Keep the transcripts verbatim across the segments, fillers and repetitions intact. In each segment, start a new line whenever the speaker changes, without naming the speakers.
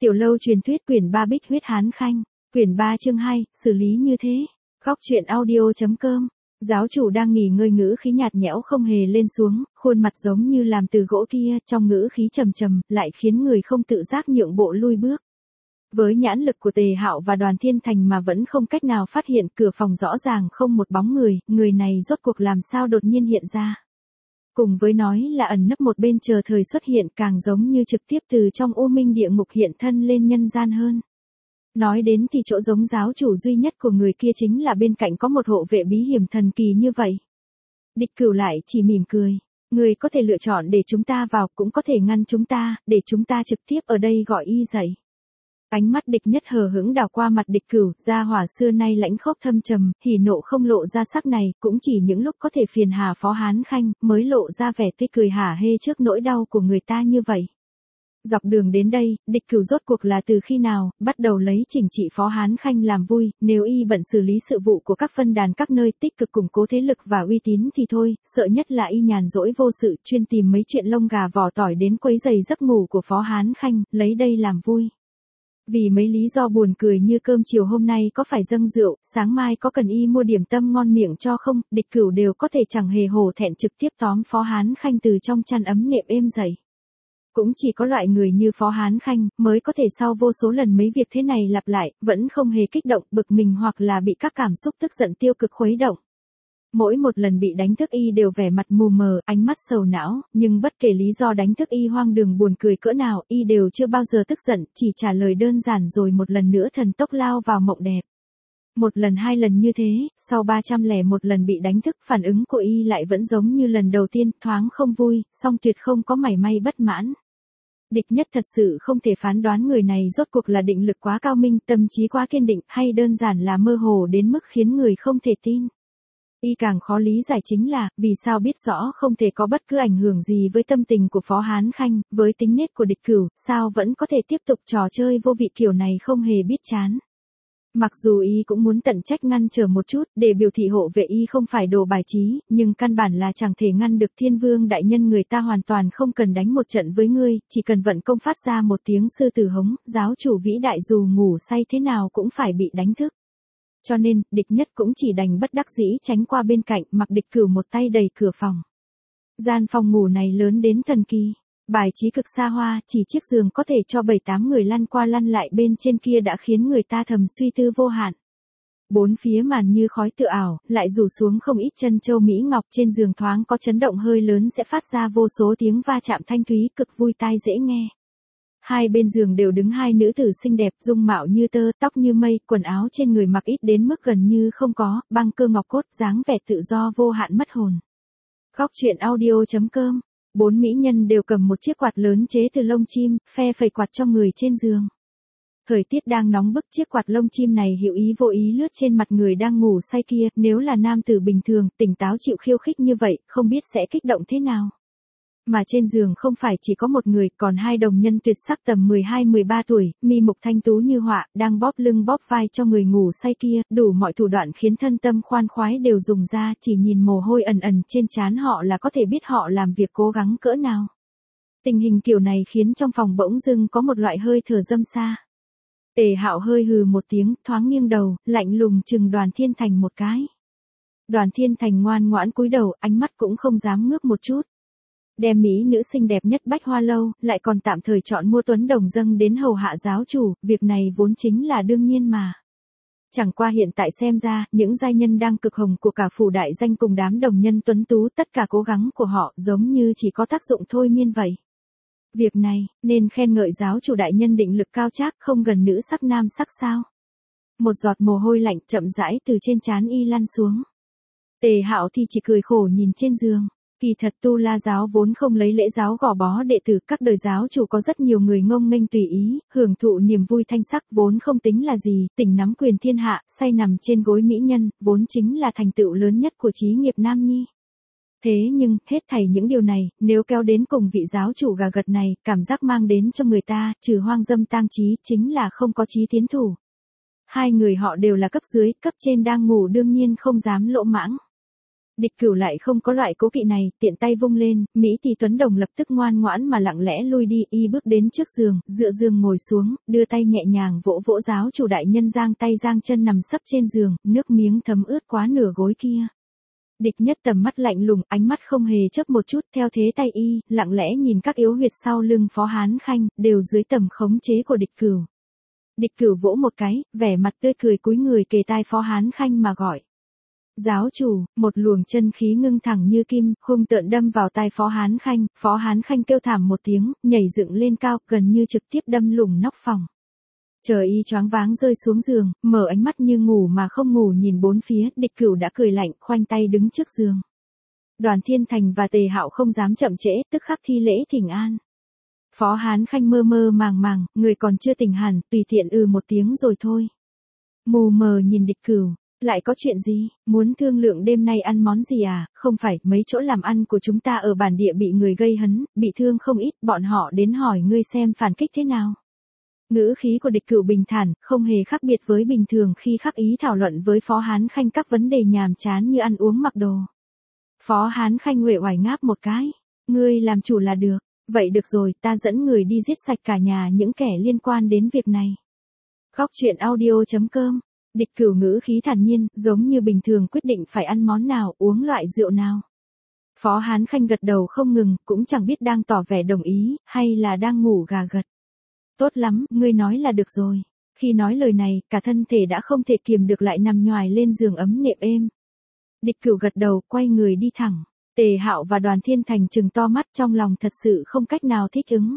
Tiểu lâu truyền thuyết quyển ba Bích huyết hán khanh, quyển ba chương hai, xử lý như thế. Góc truyện audio.com. Giáo chủ đang nghỉ ngơi, ngữ khí nhạt nhẽo không hề lên xuống, khuôn mặt giống như làm từ gỗ kia, trong ngữ khí trầm trầm, lại khiến người không tự giác nhượng bộ lui bước. Với nhãn lực của Tề Hạo và Đoàn Thiên Thành mà vẫn không cách nào phát hiện, cửa phòng rõ ràng không một bóng người, người này rốt cuộc làm sao đột nhiên hiện ra. Cùng với nói là ẩn nấp một bên chờ thời xuất hiện, càng giống như trực tiếp từ trong u minh địa ngục hiện thân lên nhân gian hơn. Nói đến thì chỗ giống giáo chủ duy nhất của người kia chính là bên cạnh có một hộ vệ bí hiểm thần kỳ như vậy. Địch Cửu lại chỉ mỉm cười. Người có thể lựa chọn để chúng ta vào, cũng có thể ngăn chúng ta, để chúng ta trực tiếp ở đây gọi y dậy. Ánh mắt Địch Nhất hờ hững đảo qua mặt Địch Cửu, gia hỏa xưa nay lãnh khốc thâm trầm, hỉ nộ không lộ ra sắc này, cũng chỉ những lúc có thể phiền hà Phó Hán Khanh, mới lộ ra vẻ tươi cười hả hê trước nỗi đau của người ta như vậy. Dọc đường đến đây, Địch Cửu rốt cuộc là từ khi nào, bắt đầu lấy chỉnh trị Phó Hán Khanh làm vui, nếu y bận xử lý sự vụ của các phân đàn các nơi tích cực củng cố thế lực và uy tín thì thôi, sợ nhất là y nhàn rỗi vô sự, chuyên tìm mấy chuyện lông gà vỏ tỏi đến quấy rầy giấc ngủ của Phó Hán Khanh, lấy đây làm vui. Vì mấy lý do buồn cười như cơm chiều hôm nay có phải dâng rượu, sáng mai có cần y mua điểm tâm ngon miệng cho không, Địch Cửu đều có thể chẳng hề hổ thẹn trực tiếp tóm Phó Hán Khanh từ trong chăn ấm nệm êm dậy. Cũng chỉ có loại người như Phó Hán Khanh mới có thể sau vô số lần mấy việc thế này lặp lại, vẫn không hề kích động, bực mình hoặc là bị các cảm xúc tức giận tiêu cực khuấy động. Mỗi một lần bị đánh thức y đều vẻ mặt mù mờ, ánh mắt sầu não, nhưng bất kể lý do đánh thức y hoang đường buồn cười cỡ nào, y đều chưa bao giờ tức giận, chỉ trả lời đơn giản rồi một lần nữa thần tốc lao vào mộng đẹp. Một lần hai lần như thế, sau ba trăm lẻ một lần bị đánh thức, phản ứng của y lại vẫn giống như lần đầu tiên, thoáng không vui, song tuyệt không có mảy may bất mãn. Địch Nhất thật sự không thể phán đoán người này rốt cuộc là định lực quá cao minh, tâm trí quá kiên định, hay đơn giản là mơ hồ đến mức khiến người không thể tin. Y càng khó lý giải chính là, vì sao biết rõ không thể có bất cứ ảnh hưởng gì với tâm tình của Phó Hán Khanh, với tính nết của Địch Cửu, sao vẫn có thể tiếp tục trò chơi vô vị kiểu này không hề biết chán. Mặc dù y cũng muốn tận trách ngăn trở một chút, để biểu thị hộ vệ y không phải đồ bài trí, nhưng căn bản là chẳng thể ngăn được Thiên Vương đại nhân, người ta hoàn toàn không cần đánh một trận với ngươi, chỉ cần vận công phát ra một tiếng sư tử hống, giáo chủ vĩ đại dù ngủ say thế nào cũng phải bị đánh thức. Cho nên, Địch Nhất cũng chỉ đành bất đắc dĩ tránh qua bên cạnh, mặc Địch Cửu một tay đẩy cửa phòng. Gian phòng ngủ này lớn đến thần kỳ. Bài trí cực xa hoa, chỉ chiếc giường có thể cho bảy tám người lăn qua lăn lại bên trên kia đã khiến người ta thầm suy tư vô hạn. Bốn phía màn như khói tự ảo, lại rủ xuống không ít chân châu mỹ ngọc, trên giường thoáng có chấn động hơi lớn sẽ phát ra vô số tiếng va chạm thanh thúy, cực vui tai dễ nghe. Hai bên giường đều đứng hai nữ tử xinh đẹp, dung mạo như tơ, tóc như mây, quần áo trên người mặc ít đến mức gần như không có, băng cơ ngọc cốt, dáng vẻ tự do vô hạn mất hồn. Góc truyện audio.com. Bốn mỹ nhân đều cầm một chiếc quạt lớn chế từ lông chim, phe phẩy quạt cho người trên giường. Thời tiết đang nóng bức, chiếc quạt lông chim này hữu ý vô ý lướt trên mặt người đang ngủ say kia, nếu là nam tử bình thường, tỉnh táo chịu khiêu khích như vậy, không biết sẽ kích động thế nào. Mà trên giường không phải chỉ có một người, còn hai đồng nhân tuyệt sắc tầm mười hai mười ba tuổi, mi mục thanh tú như họa, đang bóp lưng bóp vai cho người ngủ say kia, đủ mọi thủ đoạn khiến thân tâm khoan khoái đều dùng ra, chỉ nhìn mồ hôi ẩn ẩn trên trán họ là có thể biết họ làm việc cố gắng cỡ nào. Tình hình kiểu này khiến trong phòng bỗng dưng có một loại hơi thở dâm xa. Tề Hạo hơi hừ một tiếng, thoáng nghiêng đầu, lạnh lùng chừng Đoàn Thiên Thành một cái. Đoàn Thiên Thành ngoan ngoãn cúi đầu, ánh mắt cũng không dám ngước một chút. Đem mỹ nữ xinh đẹp nhất Bách Hoa Lâu, lại còn tạm thời chọn mua Tuấn Đồng dâng đến hầu hạ giáo chủ, việc này vốn chính là đương nhiên mà. Chẳng qua hiện tại xem ra, những giai nhân đang cực hồng của cả phủ đại danh cùng đám đồng nhân tuấn tú, tất cả cố gắng của họ giống như chỉ có tác dụng thôi miên vậy. Việc này, nên khen ngợi giáo chủ đại nhân định lực cao trác, không gần nữ sắc nam sắc sao. Một giọt mồ hôi lạnh chậm rãi từ trên trán y lăn xuống. Tề Hạo thì chỉ cười khổ nhìn trên giường. Kỳ thật Tu La giáo vốn không lấy lễ giáo gò bó đệ tử, các đời giáo chủ có rất nhiều người ngông nghênh tùy ý, hưởng thụ niềm vui thanh sắc vốn không tính là gì, tỉnh nắm quyền thiên hạ, say nằm trên gối mỹ nhân, vốn chính là thành tựu lớn nhất của chí nghiệp nam nhi. Thế nhưng, hết thảy những điều này, nếu kéo đến cùng vị giáo chủ gà gật này, cảm giác mang đến cho người ta, trừ hoang dâm tang trí, chính là không có chí tiến thủ. Hai người họ đều là cấp dưới, cấp trên đang ngủ đương nhiên không dám lỗ mãng. Địch Cửu lại không có loại cố kỵ này, tiện tay vung lên, Mỹ Tỷ Tuấn Đồng lập tức ngoan ngoãn mà lặng lẽ lui đi, y bước đến trước giường, dựa giường ngồi xuống, đưa tay nhẹ nhàng vỗ vỗ giáo chủ đại nhân giang tay giang chân nằm sấp trên giường, nước miếng thấm ướt quá nửa gối kia. Địch Nhất tầm mắt lạnh lùng, ánh mắt không hề chớp một chút, theo thế tay y, lặng lẽ nhìn các yếu huyệt sau lưng Phó Hán Khanh, đều dưới tầm khống chế của Địch Cửu. Địch Cửu vỗ một cái, vẻ mặt tươi cười cúi người kề tai Phó Hán Khanh mà gọi. Giáo chủ, một luồng chân khí ngưng thẳng như kim, hung tợn đâm vào tai Phó Hán Khanh, Phó Hán Khanh kêu thảm một tiếng, nhảy dựng lên cao, gần như trực tiếp đâm lủng nóc phòng. Chờ y choáng váng rơi xuống giường, mở ánh mắt như ngủ mà không ngủ nhìn bốn phía, Địch Cửu đã cười lạnh, khoanh tay đứng trước giường. Đoàn Thiên Thành và Tề Hạo không dám chậm trễ, tức khắc thi lễ thỉnh an. Phó Hán Khanh mơ mơ màng màng, người còn chưa tỉnh hẳn, tùy tiện ừ một tiếng rồi thôi. Mù mờ nhìn Địch Cửu, lại có chuyện gì, muốn thương lượng đêm nay ăn món gì à, không phải, mấy chỗ làm ăn của chúng ta ở bản địa bị người gây hấn, bị thương không ít, bọn họ đến hỏi ngươi xem phản kích thế nào. Ngữ khí của Địch Cửu bình thản, không hề khác biệt với bình thường khi khắc ý thảo luận với Phó Hán Khanh các vấn đề nhàm chán như ăn uống mặc đồ. Phó Hán Khanh uể oải ngáp một cái, ngươi làm chủ là được, vậy được rồi, ta dẫn người đi giết sạch cả nhà những kẻ liên quan đến việc này. Góc truyện audio chấm com. Địch Cửu ngữ khí thản nhiên, giống như bình thường quyết định phải ăn món nào, uống loại rượu nào. Phó Hán Khanh gật đầu không ngừng, cũng chẳng biết đang tỏ vẻ đồng ý, hay là đang ngủ gà gật. Tốt lắm, ngươi nói là được rồi. Khi nói lời này, cả thân thể đã không thể kiềm được lại nằm nhoài lên giường ấm nệm êm. Địch Cửu gật đầu, quay người đi thẳng. Tề Hạo và Đoàn Thiên Thành trừng to mắt, trong lòng thật sự không cách nào thích ứng.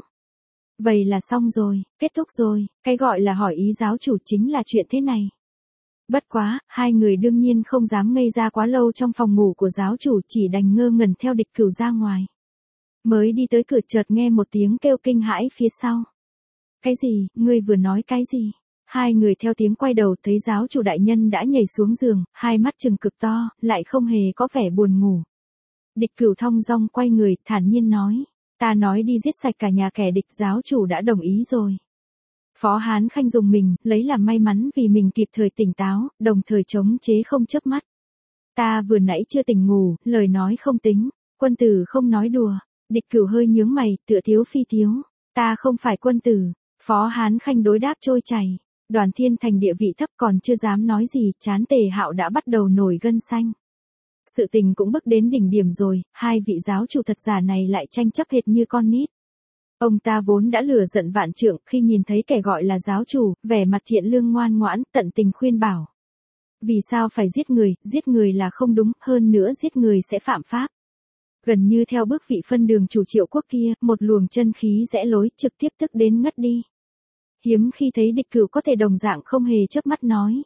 Vậy là xong rồi, kết thúc rồi, cái gọi là hỏi ý giáo chủ chính là chuyện thế này. Bất quá, hai người đương nhiên không dám ngây ra quá lâu trong phòng ngủ của giáo chủ, chỉ đành ngơ ngẩn theo Địch Cửu ra ngoài. Mới đi tới cửa chợt nghe một tiếng kêu kinh hãi phía sau. Cái gì, ngươi vừa nói cái gì? Hai người theo tiếng quay đầu thấy giáo chủ đại nhân đã nhảy xuống giường, hai mắt trừng cực to, lại không hề có vẻ buồn ngủ. Địch Cửu thong dong quay người, thản nhiên nói, ta nói đi giết sạch cả nhà kẻ địch, giáo chủ đã đồng ý rồi. Phó Hán Khanh dùng mình, lấy làm may mắn vì mình kịp thời tỉnh táo, đồng thời chống chế không chớp mắt. Ta vừa nãy chưa tỉnh ngủ, lời nói không tính, quân tử không nói đùa. Địch Cửu hơi nhướng mày, tựa thiếu phi thiếu. Ta không phải quân tử. Phó Hán Khanh đối đáp trôi chảy. Đoàn Thiên Thành địa vị thấp còn chưa dám nói gì, trán Tề Hạo đã bắt đầu nổi gân xanh. Sự tình cũng bước đến đỉnh điểm rồi, hai vị giáo chủ thật giả này lại tranh chấp hệt như con nít. Ông ta vốn đã lửa giận vạn trượng khi nhìn thấy kẻ gọi là giáo chủ, vẻ mặt thiện lương ngoan ngoãn, tận tình khuyên bảo. Vì sao phải giết người, giết người là không đúng, hơn nữa giết người sẽ phạm pháp. Gần như theo bước vị phân đường chủ Triệu Quốc kia, một luồng chân khí rẽ lối, trực tiếp tức đến ngất đi. Hiếm khi thấy Địch Cửu có thể đồng dạng không hề chớp mắt nói.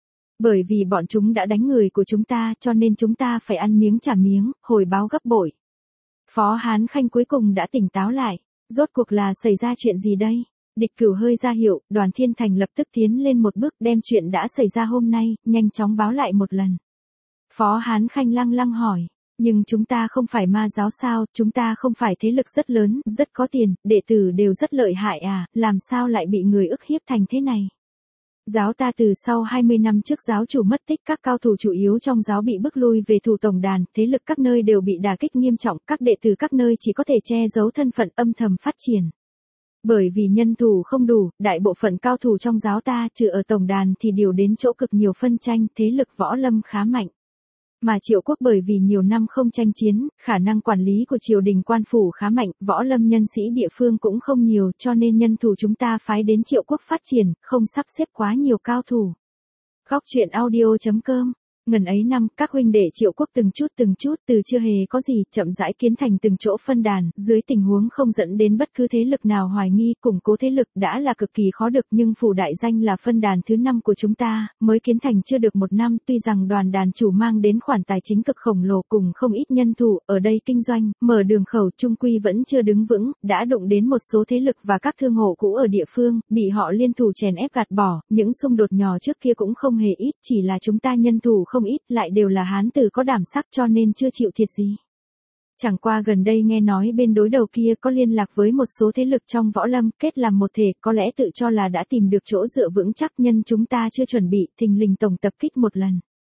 Bởi vì bọn chúng đã đánh người của chúng ta, cho nên chúng ta phải ăn miếng trả miếng, hồi báo gấp bội. Phó Hán Khanh cuối cùng đã tỉnh táo lại. Rốt cuộc là xảy ra chuyện gì đây? Địch Cửu hơi ra hiệu, Đoàn Thiên Thành lập tức tiến lên một bước đem chuyện đã xảy ra hôm nay, nhanh chóng báo lại một lần. Phó Hán Khanh lăng lăng hỏi, nhưng chúng ta không phải ma giáo sao, chúng ta không phải thế lực rất lớn, rất có tiền, đệ tử đều rất lợi hại à, làm sao lại bị người ức hiếp thành thế này? Giáo ta từ sau hai mươi năm trước giáo chủ mất tích, các cao thủ chủ yếu trong giáo bị bức lui về thủ tổng đàn, thế lực các nơi đều bị đả kích nghiêm trọng, các đệ tử các nơi chỉ có thể che giấu thân phận âm thầm phát triển. Bởi vì nhân thủ không đủ, đại bộ phận cao thủ trong giáo ta trừ ở tổng đàn thì điều đến chỗ cực nhiều phân tranh, thế lực võ lâm khá mạnh. Mà Triệu Quốc bởi vì nhiều năm không tranh chiến, khả năng quản lý của triều đình quan phủ khá mạnh, võ lâm nhân sĩ địa phương cũng không nhiều, cho nên nhân thủ chúng ta phái đến Triệu Quốc phát triển, không sắp xếp quá nhiều cao thủ. Góc truyện audio chấm com. Ngần ấy năm, các huynh đệ Triệu Quốc từng chút từng chút từ chưa hề có gì, chậm rãi kiến thành từng chỗ phân đàn, dưới tình huống không dẫn đến bất cứ thế lực nào hoài nghi, củng cố thế lực đã là cực kỳ khó được, nhưng phủ đại danh là phân đàn thứ năm của chúng ta, mới kiến thành chưa được một năm, tuy rằng đoàn đàn chủ mang đến khoản tài chính cực khổng lồ cùng không ít nhân thủ, ở đây kinh doanh, mở đường khẩu trung quy vẫn chưa đứng vững, đã đụng đến một số thế lực và các thương hộ cũ ở địa phương, bị họ liên thủ chèn ép gạt bỏ, những xung đột nhỏ trước kia cũng không hề ít, chỉ là chúng ta nhân thủ không ít, lại đều là hán tử có đảm sắc cho nên chưa chịu thiệt gì. Chẳng qua gần đây nghe nói bên đối đầu kia có liên lạc với một số thế lực trong võ lâm, kết làm một thể, có lẽ tự cho là đã tìm được chỗ dựa vững chắc, nhân chúng ta chưa chuẩn bị, thình lình tổng tập kích một lần.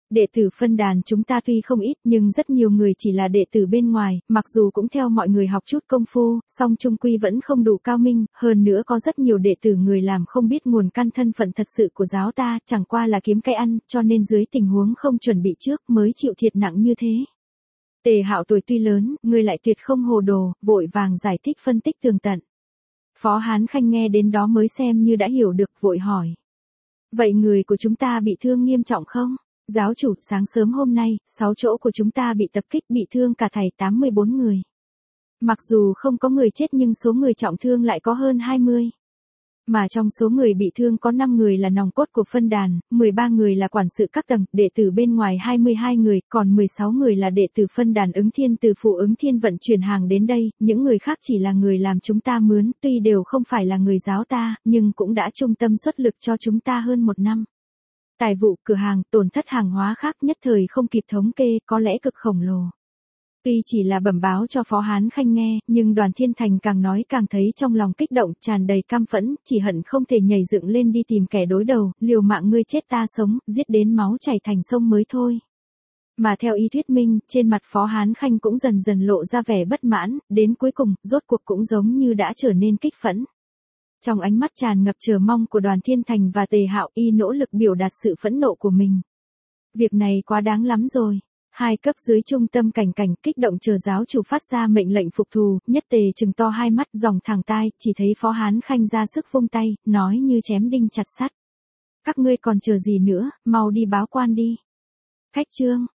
Đệ tử phân đàn chúng ta tuy không ít nhưng rất nhiều người chỉ là đệ tử bên ngoài, mặc dù cũng theo mọi người học chút công phu, song chung quy vẫn không đủ cao minh, hơn nữa có rất nhiều đệ tử người làm không biết nguồn căn thân phận thật sự của giáo ta, chẳng qua là kiếm cái ăn, cho nên dưới tình huống không chuẩn bị trước mới chịu thiệt nặng như thế. Tề Hạo tuổi tuy lớn, người lại tuyệt không hồ đồ, vội vàng giải thích phân tích tường tận. Phó Hán Khanh nghe đến đó mới xem như đã hiểu được, vội hỏi. Vậy người của chúng ta bị thương nghiêm trọng không? Giáo chủ, sáng sớm hôm nay, sáu chỗ của chúng ta bị tập kích, bị thương cả thảy tám mươi bốn người. Mặc dù không có người chết nhưng số người trọng thương lại có hơn hai mươi. Mà trong số người bị thương có năm người là nòng cốt của phân đàn, mười ba người là quản sự các tầng, đệ tử bên ngoài hai mươi hai người, còn mười sáu người là đệ tử phân đàn Ứng Thiên từ phủ Ứng Thiên vận chuyển hàng đến đây, những người khác chỉ là người làm chúng ta mướn, tuy đều không phải là người giáo ta, nhưng cũng đã trung tâm xuất lực cho chúng ta hơn một năm. Tài vụ, cửa hàng, tổn thất hàng hóa khác nhất thời không kịp thống kê, có lẽ cực khổng lồ. Tuy chỉ là bẩm báo cho Phó Hán Khanh nghe, nhưng Đoàn Thiên Thành càng nói càng thấy trong lòng kích động, tràn đầy căm phẫn, chỉ hận không thể nhảy dựng lên đi tìm kẻ đối đầu, liều mạng ngươi chết ta sống, giết đến máu chảy thành sông mới thôi. Mà theo ý thuyết minh, trên mặt Phó Hán Khanh cũng dần dần lộ ra vẻ bất mãn, đến cuối cùng, rốt cuộc cũng giống như đã trở nên kích phẫn. Trong ánh mắt tràn ngập chờ mong của Đoàn Thiên Thành và Tề Hạo, y nỗ lực biểu đạt sự phẫn nộ của mình. Việc này quá đáng lắm rồi. Hai cấp dưới trung tâm cảnh cảnh kích động chờ giáo chủ phát ra mệnh lệnh phục thù, nhất Tề trừng to hai mắt dòng thẳng tai, chỉ thấy Phó Hán Khanh ra sức vung tay, nói như chém đinh chặt sắt. Các ngươi còn chờ gì nữa, mau đi báo quan đi. Khách trương,